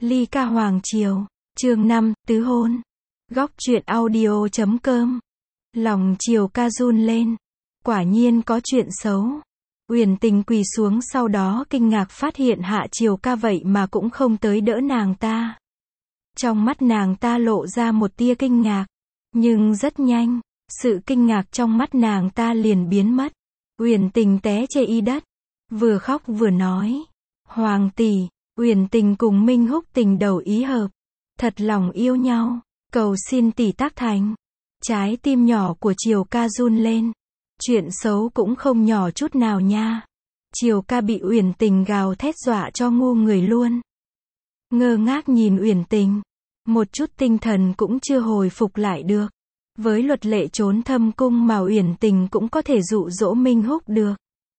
Ly ca hoàng triều, chương 5, tứ hôn. Góc truyện audio.com. Lòng Triều ca run lên. Quả nhiên có chuyện xấu. Uyển Tình quỳ xuống sau đó kinh ngạc phát hiện Hạ Triều ca vậy mà cũng không tới đỡ nàng ta. Trong mắt nàng ta lộ ra một tia kinh ngạc. Nhưng rất nhanh, sự kinh ngạc trong mắt nàng ta liền biến mất. Uyển Tình té chê y đất. Vừa khóc vừa nói. Hoàng tỷ, Uyển Tình cùng Minh Húc tình đầu ý hợp. Thật lòng yêu nhau. Cầu xin tỷ tác thành. Trái tim nhỏ của Triều ca run lên. Chuyện xấu cũng không nhỏ chút nào nha. Triều ca bị Uyển Tình gào thét dọa cho ngu người luôn. Ngơ ngác nhìn Uyển Tình. Một chút tinh thần cũng chưa hồi phục lại được. Với luật lệ trốn thâm cung mà Uyển Tình cũng có thể dụ dỗ Minh Húc được.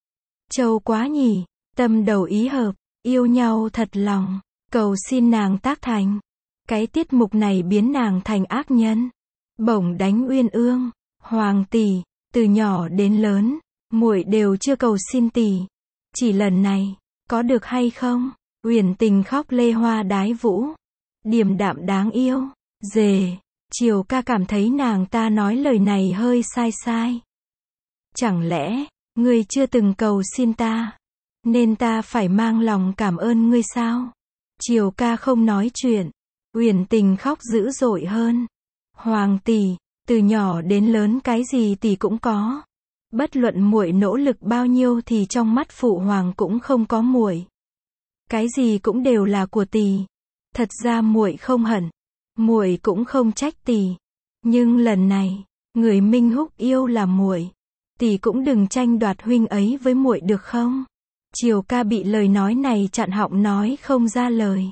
Trâu quá nhỉ, tâm đầu ý hợp, yêu nhau thật lòng, cầu xin nàng tác thành. Cái tiết mục này biến nàng thành ác nhân. Bổng đánh Uyên Ương, hoàng tỷ, từ nhỏ đến lớn, muội đều chưa cầu xin tỷ. Chỉ lần này, có được hay không? Uyển Tình khóc lê hoa đái vũ. Điềm đạm đáng yêu, dề. Triều ca cảm thấy nàng ta nói lời này hơi sai sai. Chẳng lẽ, ngươi chưa từng cầu xin ta, nên ta phải mang lòng cảm ơn ngươi sao? Triều ca không nói chuyện. Uyển Tình khóc dữ dội hơn. Hoàng tỷ, từ nhỏ đến lớn cái gì tỷ cũng có. Bất luận muội nỗ lực bao nhiêu thì trong mắt phụ hoàng cũng không có muội. Cái gì cũng đều là của tỷ. Thật ra muội không hận, muội cũng không trách tỷ. Nhưng lần này, người Minh Húc yêu là muội. Tỷ cũng đừng tranh đoạt huynh ấy với muội được không? Triều ca bị lời nói này chặn họng nói không ra lời.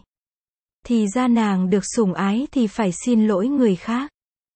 Thì ra nàng được sủng ái thì phải xin lỗi người khác.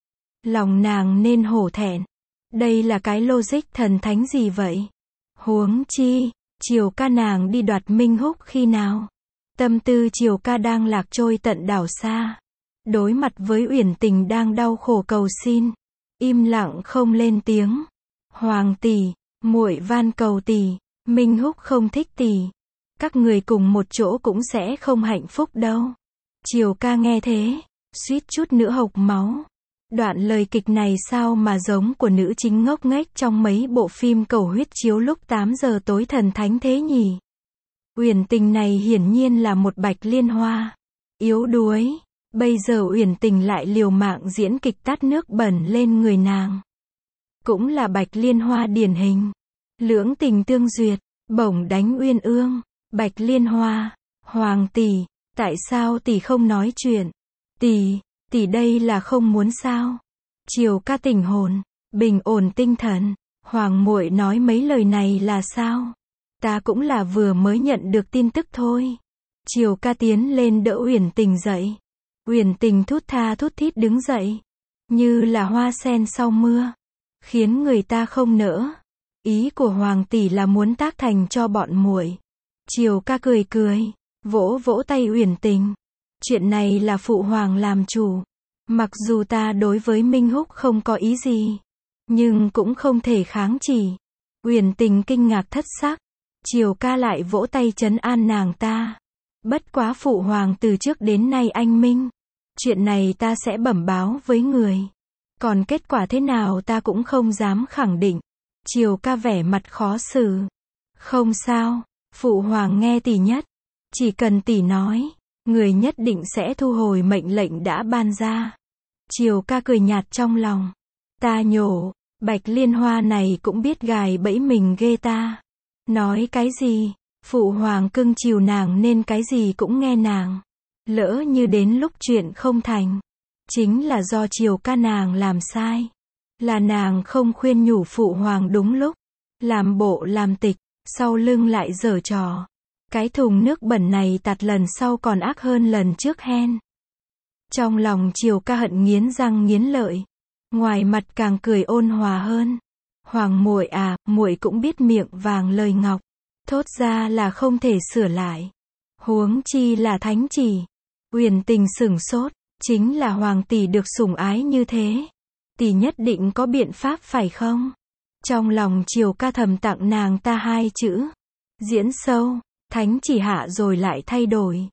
Lòng nàng nên hổ thẹn. Đây là cái logic thần thánh gì vậy? Huống chi, Triều ca nàng đi đoạt Minh Húc khi nào? Tâm tư Triều ca đang lạc trôi tận đảo xa. Đối mặt với Uyển Tình đang đau khổ cầu xin. Im lặng không lên tiếng. Hoàng tỷ, muội van cầu tỷ, Minh Húc không thích tỷ. Các người cùng một chỗ cũng sẽ không hạnh phúc đâu. Triều ca nghe thế, suýt chút nữa hộc máu. Đoạn lời kịch này sao mà giống của nữ chính ngốc nghếch trong mấy bộ phim cầu huyết chiếu lúc 8 giờ tối thần thánh thế nhỉ? Uyển Tình này hiển nhiên là một bạch liên hoa. Yếu đuối. Bây giờ Uyển Tình lại liều mạng diễn kịch tát nước bẩn lên người nàng. Cũng là bạch liên hoa điển hình. Lưỡng tình tương duyệt, bổng đánh Uyên Ương. Bạch liên hoa, hoàng tỷ, tại sao tỷ không nói chuyện? Tỷ đây là không muốn sao? Triều ca tỉnh hồn, bình ổn tinh thần. Hoàng muội nói mấy lời này là sao? Ta cũng là vừa mới nhận được tin tức thôi. Triều ca tiến lên đỡ Uyển Tình dậy. Uyển Tình thút tha thút thít đứng dậy, như là hoa sen sau mưa, khiến người ta không nỡ. Ý của hoàng tỷ là muốn tác thành cho bọn muội. Triều ca cười cười, vỗ vỗ tay Uyển Tình. Chuyện này là phụ hoàng làm chủ. Mặc dù ta đối với Minh Húc không có ý gì, nhưng cũng không thể kháng chỉ. Uyển Tình kinh ngạc thất sắc. Triều ca lại vỗ tay trấn an nàng ta. Bất quá phụ hoàng từ trước đến nay anh minh. Chuyện này ta sẽ bẩm báo với người. Còn kết quả thế nào ta cũng không dám khẳng định. Triều ca vẻ mặt khó xử. Không sao, phụ hoàng nghe tỷ nhất. Chỉ cần tỷ nói, người nhất định sẽ thu hồi mệnh lệnh đã ban ra. Triều ca cười nhạt trong lòng. Ta nhổ, bạch liên hoa này cũng biết gài bẫy mình ghê ta. Nói cái gì, phụ hoàng cưng chiều nàng nên cái gì cũng nghe nàng. Lỡ như đến lúc chuyện không thành, chính là do Triều ca nàng làm sai. Là nàng không khuyên nhủ phụ hoàng đúng lúc. Làm bộ làm tịch, sau lưng lại giở trò. Cái thùng nước bẩn này tạt lần sau còn ác hơn lần trước hen. Trong lòng Triều ca hận nghiến răng nghiến lợi. Ngoài mặt càng cười ôn hòa hơn. Hoàng muội à, muội cũng biết miệng vàng lời ngọc. Thốt ra là không thể sửa lại. Huống chi là thánh chỉ. Uyển Tình sửng sốt. Chính là hoàng tỷ được sủng ái như thế. Tỷ nhất định có biện pháp phải không? Trong lòng Triều ca thầm tặng nàng ta 2 chữ. Diễn sâu. Thánh chỉ hạ rồi lại thay đổi.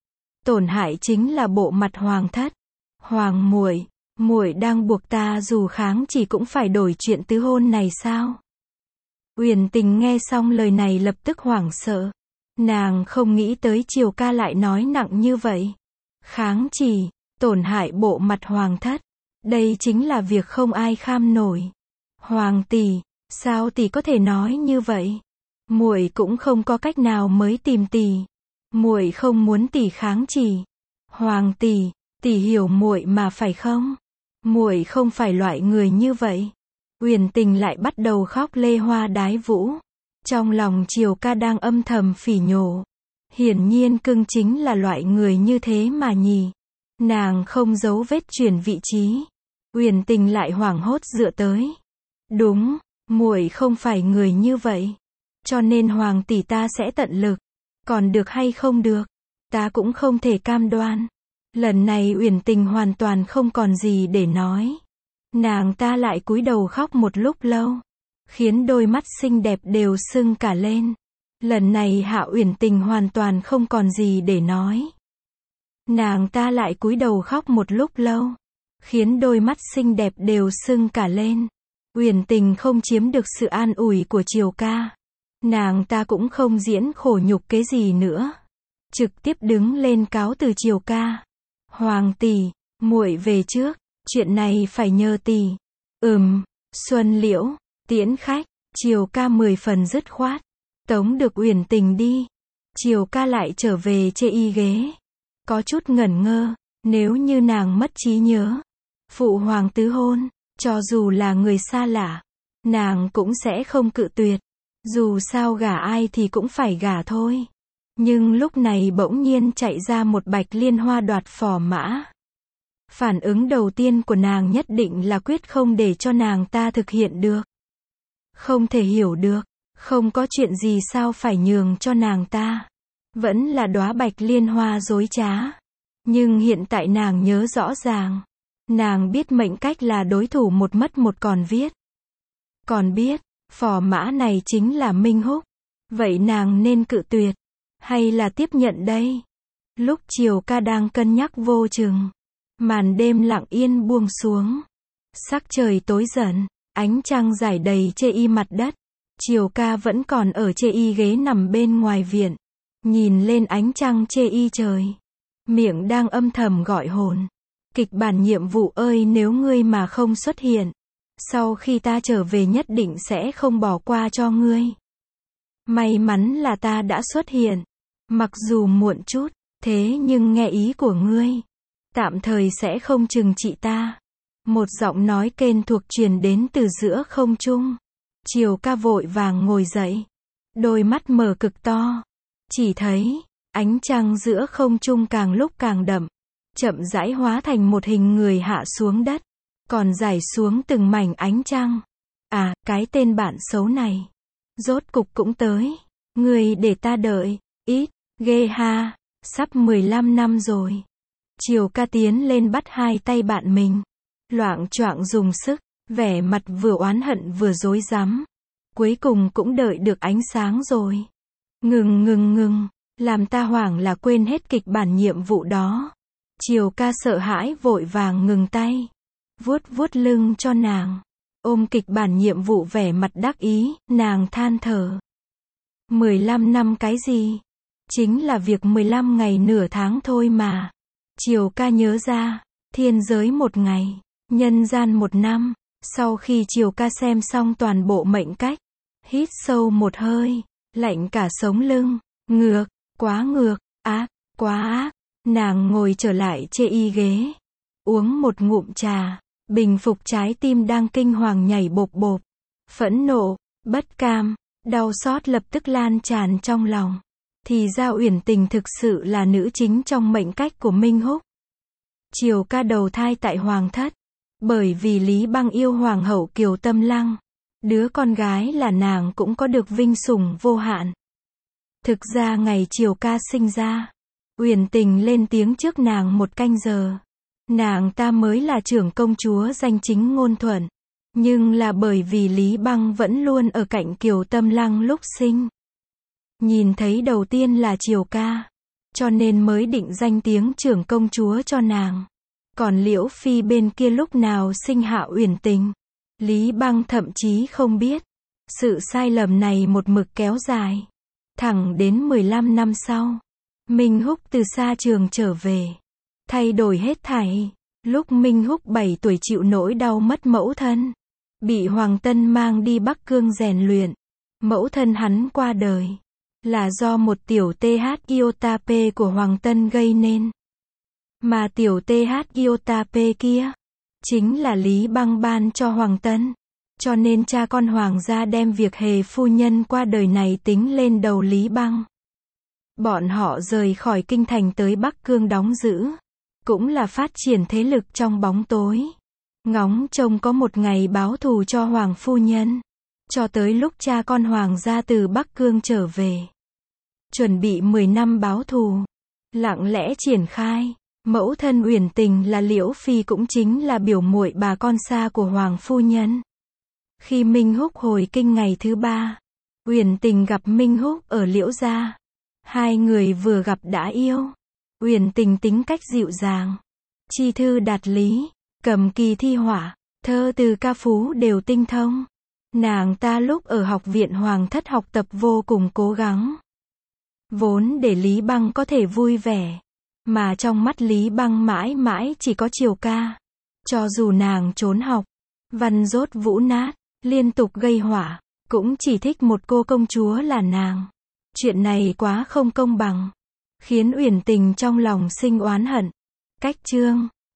tổn hại chính là bộ mặt hoàng thất. Hoàng muội, muội đang buộc ta dù kháng chỉ cũng phải đổi chuyện tứ hôn này sao? Uyển Tình nghe xong lời này lập tức hoảng sợ. Nàng không nghĩ tới Triều ca lại nói nặng như vậy. Kháng chỉ, tổn hại bộ mặt hoàng thất. Đây chính là việc không ai kham nổi. Hoàng tỷ, sao tỷ có thể nói như vậy? Muội cũng không có cách nào mới tìm tỷ. Muội không muốn tỷ kháng chỉ. Hoàng tỷ, tỷ hiểu muội mà phải không? Muội không phải loại người như vậy. Uyển Tình lại bắt đầu khóc lê hoa đái vũ. Trong lòng Triều ca đang âm thầm phỉ nhổ. Hiển nhiên cưng chính là loại người như thế mà nhỉ. Nàng không giấu vết chuyển vị trí. Uyển Tình lại hoảng hốt dựa tới. Đúng, muội không phải người như vậy. Cho nên hoàng tỷ ta sẽ tận lực. Còn được hay không được, ta cũng không thể cam đoan. Lần này Uyển Tình hoàn toàn không còn gì để nói. Nàng ta lại cúi đầu khóc một lúc lâu, khiến đôi mắt xinh đẹp đều sưng cả lên. Lần này Hạ Uyển Tình hoàn toàn không còn gì để nói. Nàng ta lại cúi đầu khóc một lúc lâu, khiến đôi mắt xinh đẹp đều sưng cả lên. Uyển Tình không chiếm được sự an ủi của Triều ca. Nàng ta cũng không diễn khổ nhục cái gì nữa. Trực tiếp đứng lên cáo từ Triều ca. Hoàng tỷ, muội về trước, chuyện này phải nhờ tỷ. Xuân Liễu, tiễn khách. Triều ca 10 phần dứt khoát. Tống được Uyển Tình đi. Triều ca lại trở về chê y ghế. Có chút ngẩn ngơ, nếu như nàng mất trí nhớ. Phụ hoàng tứ hôn, cho dù là người xa lạ, nàng cũng sẽ không cự tuyệt. Dù sao gả ai thì cũng phải gả thôi. Nhưng lúc này bỗng nhiên chạy ra một Bạch Liên Hoa đoạt phò mã. Phản ứng đầu tiên của nàng nhất định là quyết không để cho nàng ta thực hiện được. Không thể hiểu được, không có chuyện gì sao phải nhường cho nàng ta. Vẫn là đóa Bạch Liên Hoa dối trá. Nhưng hiện tại nàng nhớ rõ ràng. Nàng biết mệnh cách là đối thủ một mất một còn viết. Còn biết, phò mã này chính là Minh Húc. Vậy nàng nên cự tuyệt, hay là tiếp nhận đây? Lúc Triều ca đang cân nhắc vô chừng, màn đêm lặng yên buông xuống. Sắc trời tối dần, ánh trăng rải đầy chê y mặt đất. Triều ca vẫn còn ở chê y ghế nằm bên ngoài viện. Nhìn lên ánh trăng chê y trời. Miệng đang âm thầm gọi hồn. Kịch bản nhiệm vụ ơi, nếu ngươi mà không xuất hiện, sau khi ta trở về nhất định sẽ không bỏ qua cho ngươi. May mắn là ta đã xuất hiện. Mặc dù muộn chút, thế nhưng nghe ý của ngươi. Tạm thời sẽ không trừng trị ta. Một giọng nói quen thuộc truyền đến từ giữa không trung. Triều ca vội vàng ngồi dậy. Đôi mắt mở cực to. Chỉ thấy, ánh trăng giữa không trung càng lúc càng đậm. Chậm rãi hóa thành một hình người hạ xuống đất. Còn rải xuống từng mảnh ánh trăng. À, cái tên bạn xấu này. Rốt cục cũng tới. Người để ta đợi. Ít, ghê ha. Sắp 15 năm rồi. Triều ca tiến lên bắt hai tay bạn mình. Loạng choạng dùng sức. Vẻ mặt vừa oán hận vừa rối rắm. Cuối cùng cũng đợi được ánh sáng rồi. Ngừng. Làm ta hoảng là quên hết kịch bản nhiệm vụ đó. Triều ca sợ hãi vội vàng ngừng tay. Vuốt lưng cho nàng. Ôm kịch bản nhiệm vụ vẻ mặt đắc ý, nàng than thở. 15 năm cái gì? Chính là việc 15 ngày nửa tháng thôi mà. Triều ca nhớ ra, thiên giới một ngày, nhân gian một năm. Sau khi Triều ca xem xong toàn bộ mệnh cách, hít sâu một hơi, lạnh cả sống lưng. Ngược, quá ngược, ác, quá ác. Nàng ngồi trở lại chê y ghế, uống một ngụm trà, bình phục trái tim đang kinh hoàng nhảy bộp bộp. Phẫn nộ, bất cam, đau xót lập tức lan tràn trong lòng. Thì ra Uyển Tình thực sự là nữ chính trong mệnh cách của Minh Húc. Triều ca đầu thai tại hoàng thất, bởi vì Lý Băng yêu hoàng hậu Kiều Tâm Lăng. Đứa con gái là nàng cũng có được vinh sủng vô hạn. Thực ra ngày Triều ca sinh ra, Uyển Tình lên tiếng trước nàng 1 canh giờ. Nàng ta mới là trưởng công chúa danh chính ngôn thuận. Nhưng là bởi vì Lý Băng vẫn luôn ở cạnh Kiều Tâm Lăng lúc sinh. Nhìn thấy đầu tiên là Triều ca. cho nên mới định danh tiếng trưởng công chúa cho nàng. Còn Liễu Phi bên kia lúc nào sinh hạ Uyển Tình, Lý Băng thậm chí không biết. Sự sai lầm này một mực kéo dài, thẳng đến 15 năm sau, Minh Húc từ xa trường trở về, thay đổi hết thảy. Lúc Minh Húc 7 tuổi chịu nỗi đau mất mẫu thân, bị Hoàng Tân mang đi Bắc Cương rèn luyện. Mẫu thân hắn qua đời, là do một tiểu TH Iotape của Hoàng Tân gây nên. Mà tiểu TH Iotape kia, chính là Lý Băng ban cho Hoàng Tân. Cho nên cha con Hoàng gia đem việc hề phu nhân qua đời này tính lên đầu Lý Băng. Bọn họ rời khỏi kinh thành tới Bắc Cương đóng giữ, cũng là phát triển thế lực trong bóng tối, ngóng trông có một ngày báo thù cho Hoàng phu nhân. Cho tới lúc cha con Hoàng gia từ Bắc Cương trở về, chuẩn bị 10 năm báo thù, lặng lẽ triển khai. Mẫu thân Uyển Tình là Liễu Phi cũng chính là biểu muội bà con xa của Hoàng phu nhân. Khi Minh Húc hồi kinh ngày thứ 3, Uyển Tình gặp Minh Húc ở Liễu gia. Hai người vừa gặp đã yêu. Uyển Tình tính cách dịu dàng, chi thư đạt lý, cầm kỳ thi họa, thơ từ ca phú đều tinh thông. Nàng ta lúc ở học viện Hoàng thất học tập vô cùng cố gắng, vốn để Lý Băng có thể vui vẻ, mà trong mắt Lý Băng mãi mãi chỉ có triều ca. Cho dù nàng trốn học, văn dốt vũ nát, liên tục gây họa, cũng chỉ thích một cô công chúa là nàng. Chuyện này quá không công bằng, khiến Uyển Tình trong lòng sinh oán hận. Cách chương